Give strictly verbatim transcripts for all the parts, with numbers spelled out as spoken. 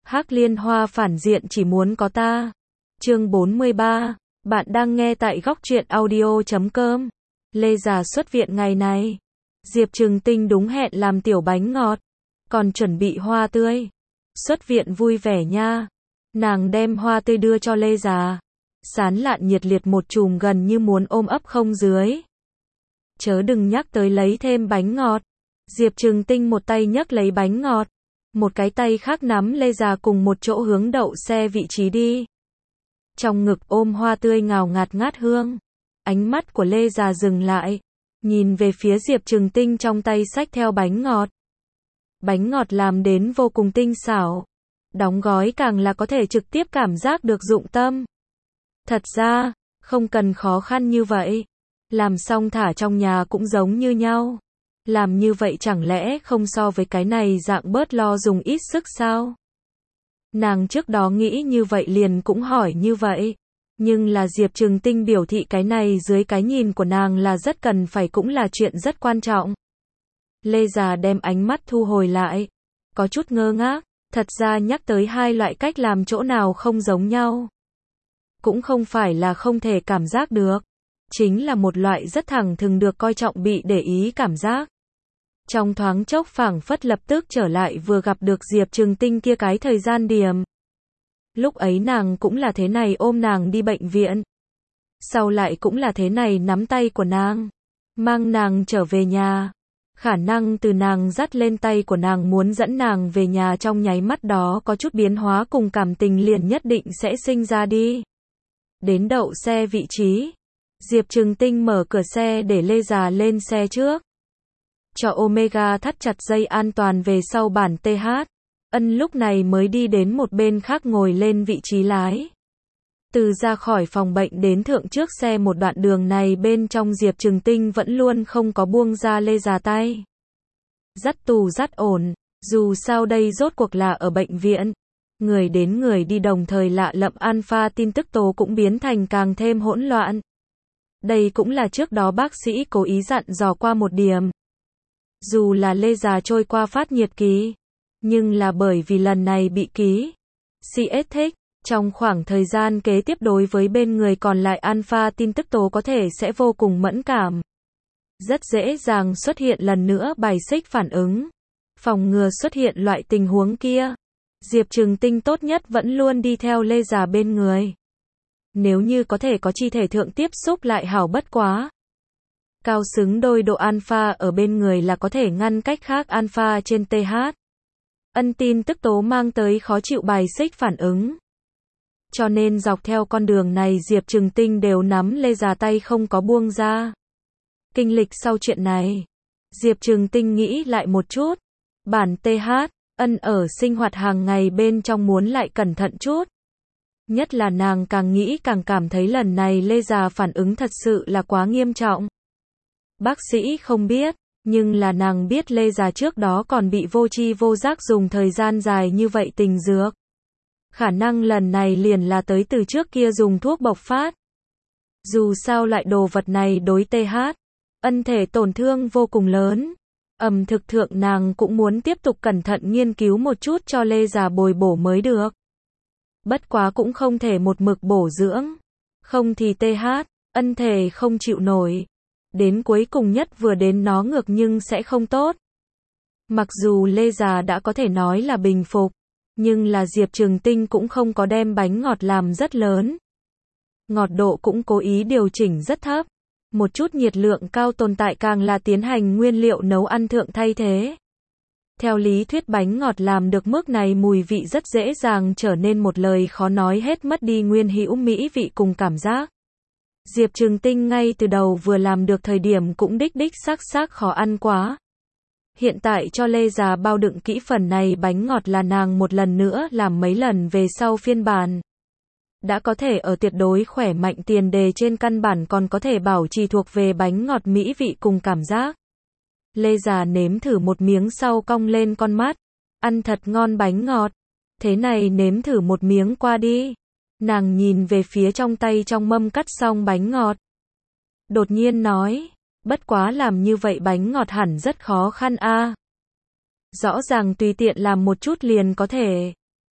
Hắc liên hoa phản diện chỉ muốn có ta. Chương bốn mươi ba. Bạn đang nghe tại góc truyện audio chấm com. Lê Già xuất viện ngày này. Diệp Trừng Tinh đúng hẹn làm tiểu bánh ngọt. Còn chuẩn bị hoa tươi. Xuất viện vui vẻ nha. Nàng đem hoa tươi đưa cho Lê Già. Sán lạn nhiệt liệt một chùm gần như muốn ôm ấp không dưới. Chớ đừng nhắc tới lấy thêm bánh ngọt. Diệp Trừng Tinh một tay nhấc lấy bánh ngọt. Một cái tay khác nắm Lê Già cùng một chỗ hướng đậu xe vị trí đi. Trong ngực ôm hoa tươi ngào ngạt ngát hương. Ánh mắt của Lê Già dừng lại. Nhìn về phía Diệp Trừng Tinh trong tay xách theo bánh ngọt. Bánh ngọt làm đến vô cùng tinh xảo. Đóng gói càng là có thể trực tiếp cảm giác được dụng tâm. Thật ra, không cần khó khăn như vậy. Làm xong thả trong nhà cũng giống như nhau. Làm như vậy chẳng lẽ không so với cái này dạng bớt lo dùng ít sức sao? Nàng trước đó nghĩ như vậy liền cũng hỏi như vậy. Nhưng là Diệp Trừng Tinh biểu thị cái này dưới cái nhìn của nàng là rất cần phải cũng là chuyện rất quan trọng. Lê Già đem ánh mắt thu hồi lại. Có chút ngơ ngác, thật ra nhắc tới hai loại cách làm chỗ nào không giống nhau. Cũng không phải là không thể cảm giác được. Chính là một loại rất thẳng thừng được coi trọng bị để ý cảm giác. Trong thoáng chốc phảng phất lập tức trở lại vừa gặp được Diệp Trừng Tinh kia cái thời gian điểm. Lúc ấy nàng cũng là thế này ôm nàng đi bệnh viện. Sau lại cũng là thế này nắm tay của nàng. Mang nàng trở về nhà. Khả năng từ nàng dắt lên tay của nàng muốn dẫn nàng về nhà trong nháy mắt đó có chút biến hóa cùng cảm tình liền nhất định sẽ sinh ra đi. Đến đậu xe vị trí. Diệp Trừng Tinh mở cửa xe để Lê Già lên xe trước. Cho Omega thắt chặt dây an toàn về sau bản tê hát. Ân lúc này mới đi đến một bên khác ngồi lên vị trí lái. Từ ra khỏi phòng bệnh đến thượng trước xe một đoạn đường này bên trong Diệp Trừng Tinh vẫn luôn không có buông ra Lê Già tay. Dắt tù dắt ổn, dù sao đây rốt cuộc là ở bệnh viện. Người đến người đi đồng thời lạ lẫm alpha tin tức tố cũng biến thành càng thêm hỗn loạn. Đây cũng là trước đó bác sĩ cố ý dặn dò qua một điểm. Dù là Lê Già trôi qua phát nhiệt ký, nhưng là bởi vì lần này bị ký xê ét thích, trong khoảng thời gian kế tiếp đối với bên người còn lại alpha tin tức tố có thể sẽ vô cùng mẫn cảm. Rất dễ dàng xuất hiện lần nữa bài xích phản ứng. Phòng ngừa xuất hiện loại tình huống kia. Diệp Trừng Tinh tốt nhất vẫn luôn đi theo Lê Già bên người. Nếu như có thể có chi thể thượng tiếp xúc lại hảo bất quá. Cao xứng đôi độ alpha ở bên người là có thể ngăn cách khác alpha trên tê hát. Ân tin tức tố mang tới khó chịu bài xích phản ứng. Cho nên dọc theo con đường này Diệp Trừng Tinh đều nắm Lê Già tay không có buông ra. Kinh lịch sau chuyện này. Diệp Trừng Tinh nghĩ lại một chút. Bản tê hát, ân ở sinh hoạt hàng ngày bên trong muốn lại cẩn thận chút. Nhất là nàng càng nghĩ càng cảm thấy lần này Lê Già phản ứng thật sự là quá nghiêm trọng. Bác sĩ không biết, nhưng là nàng biết Lê Già trước đó còn bị vô tri vô giác dùng thời gian dài như vậy tình dược. Khả năng lần này liền là tới từ trước kia dùng thuốc bộc phát. Dù sao loại đồ vật này đối tê hát, ân thể tổn thương vô cùng lớn. Ẩm thực thượng nàng cũng muốn tiếp tục cẩn thận nghiên cứu một chút cho Lê Già bồi bổ mới được. Bất quá cũng không thể một mực bổ dưỡng. Không thì tê hát, ân thể không chịu nổi. Đến cuối cùng nhất vừa đến nó ngược nhưng sẽ không tốt. Mặc dù Lê Già đã có thể nói là bình phục, nhưng là Diệp Trừng Tinh cũng không có đem bánh ngọt làm rất lớn. Ngọt độ cũng cố ý điều chỉnh rất thấp. Một chút nhiệt lượng cao tồn tại càng là tiến hành nguyên liệu nấu ăn thượng thay thế. Theo lý thuyết bánh ngọt làm được mức này mùi vị rất dễ dàng trở nên một lời khó nói hết mất đi nguyên hữu mỹ vị cùng cảm giác. Diệp Trừng Tinh ngay từ đầu vừa làm được thời điểm cũng đích đích xác xác khó ăn quá. Hiện tại cho Lê Già bao đựng kỹ phần này bánh ngọt là nàng một lần nữa làm mấy lần về sau phiên bản. Đã có thể ở tuyệt đối khỏe mạnh tiền đề trên căn bản còn có thể bảo trì thuộc về bánh ngọt mỹ vị cùng cảm giác. Lê Già nếm thử một miếng sau cong lên con mắt. Ăn thật ngon bánh ngọt. Thế này nếm thử một miếng qua đi. Nàng nhìn về phía trong tay trong mâm cắt xong bánh ngọt. Đột nhiên nói, bất quá làm như vậy bánh ngọt hẳn rất khó khăn a. Rõ ràng tùy tiện làm một chút liền có thể.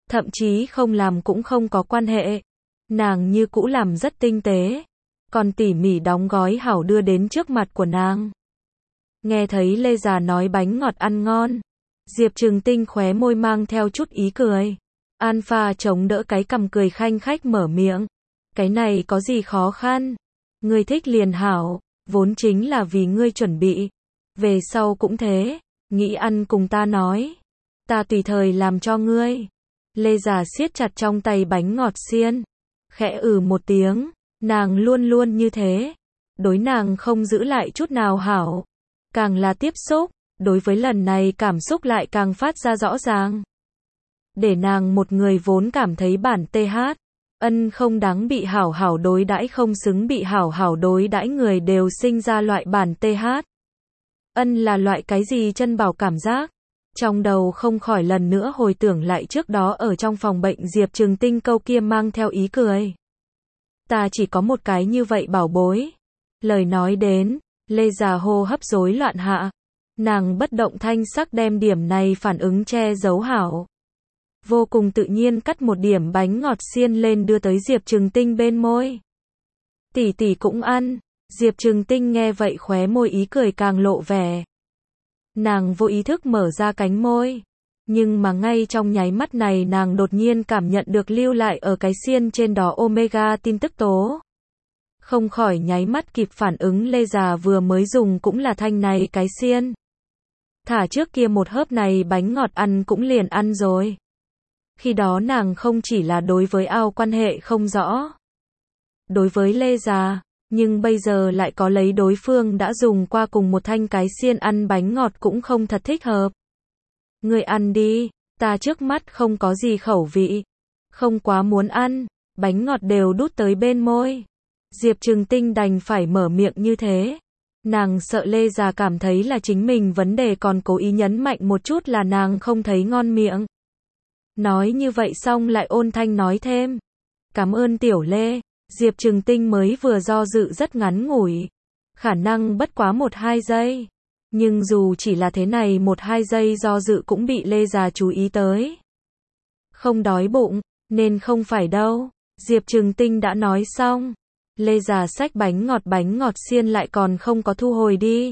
Thậm chí không làm cũng không có quan hệ. Nàng như cũ làm rất tinh tế, còn tỉ mỉ đóng gói hảo đưa đến trước mặt của nàng. Nghe thấy Lê Già nói bánh ngọt ăn ngon, Diệp Trừng Tinh khóe môi mang theo chút ý cười. Alpha chống đỡ cái cằm cười khanh khách mở miệng. Cái này có gì khó khăn? Ngươi thích liền hảo, vốn chính là vì ngươi chuẩn bị. Về sau cũng thế, nghĩ ăn cùng ta nói. Ta tùy thời làm cho ngươi. Lê Già siết chặt trong tay bánh ngọt xiên. Khẽ ừ một tiếng, nàng luôn luôn như thế. Đối nàng không giữ lại chút nào hảo. Càng là tiếp xúc, đối với lần này cảm xúc lại càng phát ra rõ ràng. Để nàng một người vốn cảm thấy bản tê hát, ân không đáng bị hảo hảo đối đãi, không xứng bị hảo hảo đối đãi người đều sinh ra loại bản tê hát. Ân là loại cái gì chân bảo cảm giác? Trong đầu không khỏi lần nữa hồi tưởng lại trước đó ở trong phòng bệnh Diệp Trừng Tinh câu kia mang theo ý cười. Ta chỉ có một cái như vậy bảo bối. Lời nói đến, Lê Già hô hấp rối loạn hạ. Nàng bất động thanh sắc đem điểm này phản ứng che giấu hảo. Vô cùng tự nhiên cắt một điểm bánh ngọt xiên lên đưa tới Diệp Trừng Tinh bên môi. Tỷ tỷ cũng ăn. Diệp Trừng Tinh nghe vậy khóe môi ý cười càng lộ vẻ. Nàng vô ý thức mở ra cánh môi. Nhưng mà ngay trong nháy mắt này nàng đột nhiên cảm nhận được lưu lại ở cái xiên trên đó omega tin tức tố. Không khỏi nháy mắt kịp phản ứng Lê Già vừa mới dùng cũng là thanh này cái xiên. Thả trước kia một hớp này bánh ngọt ăn cũng liền ăn rồi. Khi đó nàng không chỉ là đối với ao quan hệ không rõ. Đối với Lê Già, nhưng bây giờ lại có lấy đối phương đã dùng qua cùng một thanh cái xiên ăn bánh ngọt cũng không thật thích hợp. Ngươi ăn đi, ta trước mắt không có gì khẩu vị. Không quá muốn ăn, bánh ngọt đều đút tới bên môi. Diệp Trừng Tinh đành phải mở miệng như thế. Nàng sợ Lê Già cảm thấy là chính mình vấn đề còn cố ý nhấn mạnh một chút là nàng không thấy ngon miệng. Nói như vậy xong lại ôn thanh nói thêm. Cảm ơn tiểu Lê. Diệp Trừng Tinh mới vừa do dự rất ngắn ngủi. Khả năng bất quá một hai giây. Nhưng dù chỉ là thế này một hai giây do dự cũng bị Lê Già chú ý tới. Không đói bụng, nên không phải đâu. Diệp Trừng Tinh đã nói xong. Lê Già xách bánh ngọt bánh ngọt xiên lại còn không có thu hồi đi.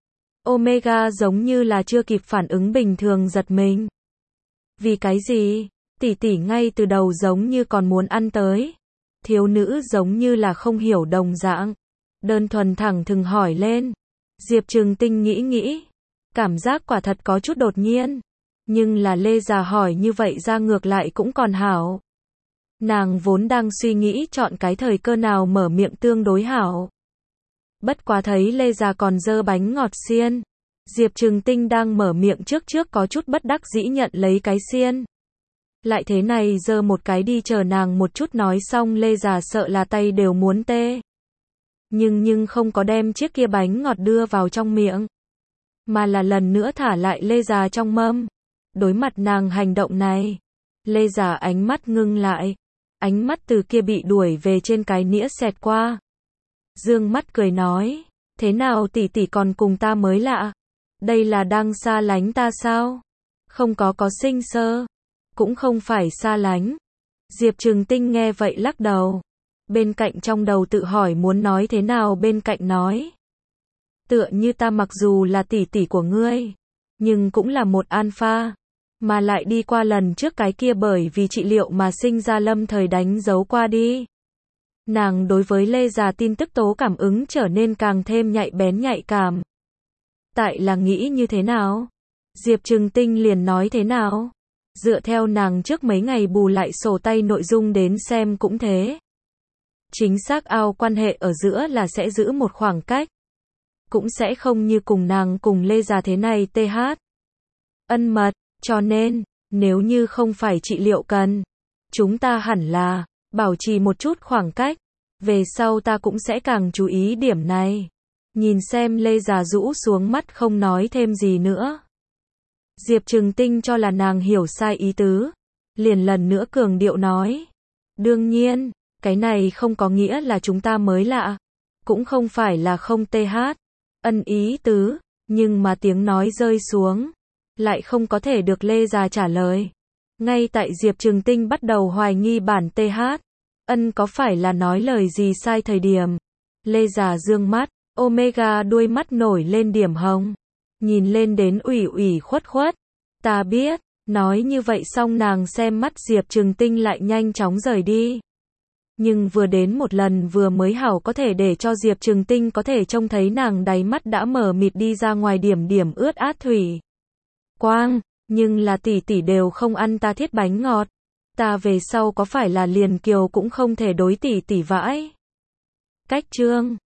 Omega giống như là chưa kịp phản ứng bình thường giật mình. Vì cái gì? Tỷ tỷ ngay từ đầu giống như còn muốn ăn tới. Thiếu nữ giống như là không hiểu đồng dạng. Đơn thuần thẳng thừng hỏi lên. Diệp Trừng Tinh nghĩ nghĩ. Cảm giác quả thật có chút đột nhiên. Nhưng là Lê Già hỏi như vậy ra ngược lại cũng còn hảo. Nàng vốn đang suy nghĩ chọn cái thời cơ nào mở miệng tương đối hảo. Bất quá thấy Lê Già còn dơ bánh ngọt xiên. Diệp Trừng Tinh đang mở miệng trước trước có chút bất đắc dĩ nhận lấy cái xiên. Lại thế này dơ một cái đi chờ nàng một chút nói xong Lê Già sợ là tay đều muốn tê. Nhưng nhưng không có đem chiếc kia bánh ngọt đưa vào trong miệng. Mà là lần nữa thả lại Lê Già trong mâm. Đối mặt nàng hành động này. Lê Già ánh mắt ngưng lại. Ánh mắt từ kia bị đuổi về trên cái nĩa xẹt qua. Dương mắt cười nói. Thế nào tỷ tỷ còn cùng ta mới lạ. Đây là đang xa lánh ta sao? Không có có sinh sơ. Cũng không phải xa lánh. Diệp Trừng Tinh nghe vậy lắc đầu. Bên cạnh trong đầu tự hỏi muốn nói thế nào bên cạnh nói. Tựa như ta mặc dù là tỷ tỷ của ngươi. Nhưng cũng là một alpha. Mà lại đi qua lần trước cái kia bởi vì trị liệu mà sinh ra lâm thời đánh dấu qua đi. Nàng đối với Lê Già tin tức tố cảm ứng trở nên càng thêm nhạy bén nhạy cảm. Tại là nghĩ như thế nào? Diệp Trừng Tinh liền nói thế nào? Dựa theo nàng trước mấy ngày bù lại sổ tay nội dung đến xem cũng thế. Chính xác ao quan hệ ở giữa là sẽ giữ một khoảng cách. Cũng sẽ không như cùng nàng cùng Lê Già thế này th. Ân mật, cho nên, nếu như không phải trị liệu cần, chúng ta hẳn là, bảo trì một chút khoảng cách. Về sau ta cũng sẽ càng chú ý điểm này. Nhìn xem Lê Già rũ xuống mắt không nói thêm gì nữa. Diệp Trừng Tinh cho là nàng hiểu sai ý tứ. Liền lần nữa cường điệu nói. Đương nhiên, cái này không có nghĩa là chúng ta mới lạ. Cũng không phải là không th. Ân ý tứ, nhưng mà tiếng nói rơi xuống. Lại không có thể được Lê Già trả lời. Ngay tại Diệp Trừng Tinh bắt đầu hoài nghi bản tê hát. Ân có phải là nói lời gì sai thời điểm. Lê Già dương mắt, Omega đuôi mắt nổi lên điểm hồng. Nhìn lên đến ủy ủy khuất khuất. Ta biết, nói như vậy xong nàng xem mắt Diệp Trừng Tinh lại nhanh chóng rời đi. Nhưng vừa đến một lần vừa mới hảo có thể để cho Diệp Trừng Tinh có thể trông thấy nàng đáy mắt đã mở mịt đi ra ngoài điểm điểm ướt át thủy. Quang, nhưng là tỷ tỷ đều không ăn ta thiết bánh ngọt. Ta về sau có phải là liền kiều cũng không thể đối tỷ tỷ vãi. Cách chương